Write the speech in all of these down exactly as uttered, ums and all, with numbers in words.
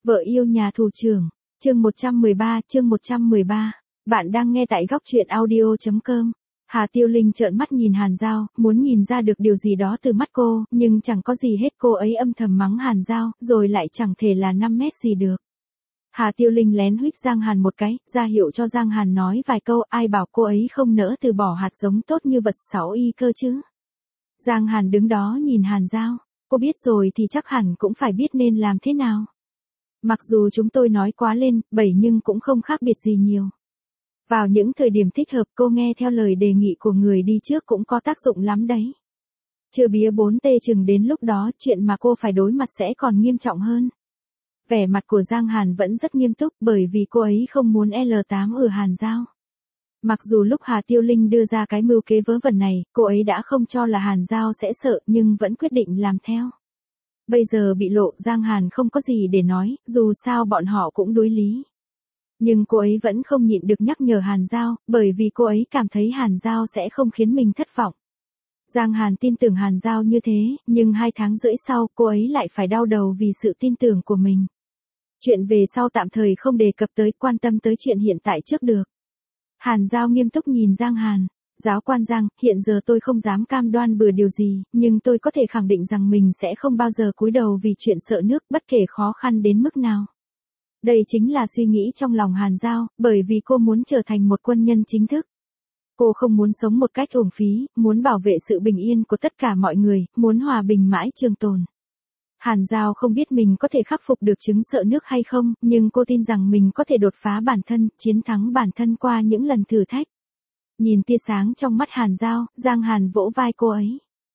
Vợ yêu nhà tù trưởng, chương một trăm mười ba, chương một trăm mười ba. Bạn đang nghe tại góc truyện audio chấm com. Hà Tiêu Linh trợn mắt nhìn Hàn Giao, muốn nhìn ra được điều gì đó từ mắt cô, nhưng chẳng có gì hết. Cô ấy âm thầm mắng Hàn Giao, rồi lại chẳng thể là năm mét gì được. Hà Tiêu Linh lén huých Giang Hàn một cái, ra hiệu cho Giang Hàn nói vài câu, ai bảo cô ấy không nỡ từ bỏ hạt giống tốt như vật sáu y cơ chứ. Giang Hàn đứng đó nhìn Hàn Giao, cô biết rồi thì chắc hẳn cũng phải biết nên làm thế nào. Mặc dù chúng tôi nói quá lên, bảy nhưng cũng không khác biệt gì nhiều. Vào những thời điểm thích hợp cô nghe theo lời đề nghị của người đi trước cũng có tác dụng lắm đấy. Chưa bía bốn tê chừng đến lúc đó chuyện mà cô phải đối mặt sẽ còn nghiêm trọng hơn. Vẻ mặt của Giang Hàn vẫn rất nghiêm túc bởi vì cô ấy không muốn L tám ở Hàn Giao. Mặc dù lúc Hà Tiêu Linh đưa ra cái mưu kế vớ vẩn này, cô ấy đã không cho là Hàn Giao sẽ sợ nhưng vẫn quyết định làm theo. Bây giờ bị lộ, Giang Hàn không có gì để nói, dù sao bọn họ cũng đối lý. Nhưng cô ấy vẫn không nhịn được nhắc nhở Hàn Giao, bởi vì cô ấy cảm thấy Hàn Giao sẽ không khiến mình thất vọng. Giang Hàn tin tưởng Hàn Giao như thế, nhưng hai tháng rưỡi sau cô ấy lại phải đau đầu vì sự tin tưởng của mình. Chuyện về sau tạm thời không đề cập tới, quan tâm tới chuyện hiện tại trước được. Hàn Giao nghiêm túc nhìn Giang Hàn. Giáo quan Giang, hiện giờ tôi không dám cam đoan bừa điều gì, nhưng tôi có thể khẳng định rằng mình sẽ không bao giờ cúi đầu vì chuyện sợ nước, bất kể khó khăn đến mức nào. Đây chính là suy nghĩ trong lòng Hàn Giao, bởi vì cô muốn trở thành một quân nhân chính thức. Cô không muốn sống một cách uổng phí, muốn bảo vệ sự bình yên của tất cả mọi người, muốn hòa bình mãi trường tồn. Hàn Giao không biết mình có thể khắc phục được chứng sợ nước hay không, nhưng cô tin rằng mình có thể đột phá bản thân, chiến thắng bản thân qua những lần thử thách. Nhìn tia sáng trong mắt Hàn Giao, Giang Hàn vỗ vai cô ấy.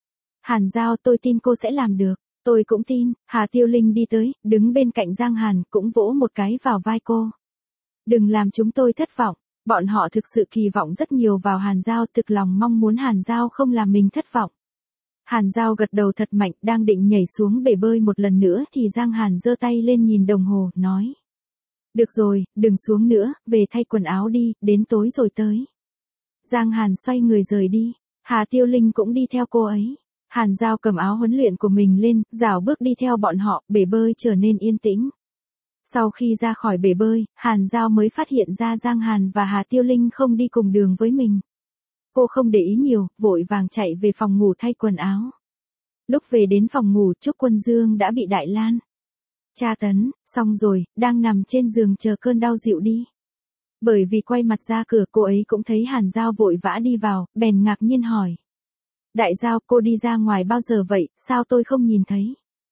Hàn Giao, tôi tin cô sẽ làm được. Tôi cũng tin. Hà Tiêu Linh đi tới, đứng bên cạnh Giang Hàn, cũng vỗ một cái vào vai cô. Đừng làm chúng tôi thất vọng. Bọn họ thực sự kỳ vọng rất nhiều vào Hàn Giao, thực lòng mong muốn Hàn Giao không làm mình thất vọng. Hàn Giao gật đầu thật mạnh, đang định nhảy xuống bể bơi một lần nữa thì Giang Hàn giơ tay lên nhìn đồng hồ, nói. Được rồi, đừng xuống nữa, về thay quần áo đi, đến tối rồi tới. Giang Hàn xoay người rời đi, Hà Tiêu Linh cũng đi theo cô ấy. Hàn Giao cầm áo huấn luyện của mình lên, rảo bước đi theo bọn họ, bể bơi trở nên yên tĩnh. Sau khi ra khỏi bể bơi, Hàn Giao mới phát hiện ra Giang Hàn và Hà Tiêu Linh không đi cùng đường với mình. Cô không để ý nhiều, vội vàng chạy về phòng ngủ thay quần áo. Lúc về đến phòng ngủ, Trúc Quân Dương đã bị Đại Lan tra tấn, xong rồi, đang nằm trên giường chờ cơn đau dịu đi. Bởi vì quay mặt ra cửa cô ấy cũng thấy Hàn Giao vội vã đi vào, bèn ngạc nhiên hỏi. Đại Giao, cô đi ra ngoài bao giờ vậy, sao tôi không nhìn thấy?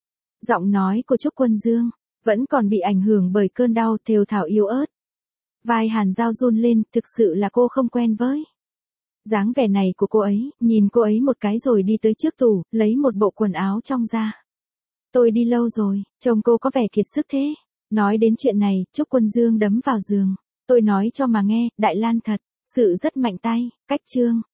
Giọng nói của Trúc Quân Dương vẫn còn bị ảnh hưởng bởi cơn đau thều thào yếu ớt. Vai Hàn Giao run lên, thực sự là cô không quen với dáng vẻ này của cô ấy, nhìn cô ấy một cái rồi đi tới trước tủ, lấy một bộ quần áo trong ra. Tôi đi lâu rồi, trông cô có vẻ kiệt sức thế. Nói đến chuyện này, Trúc Quân Dương đấm vào giường. Tôi nói cho mà nghe, Đại Lan thật, sự rất mạnh tay, cách chương.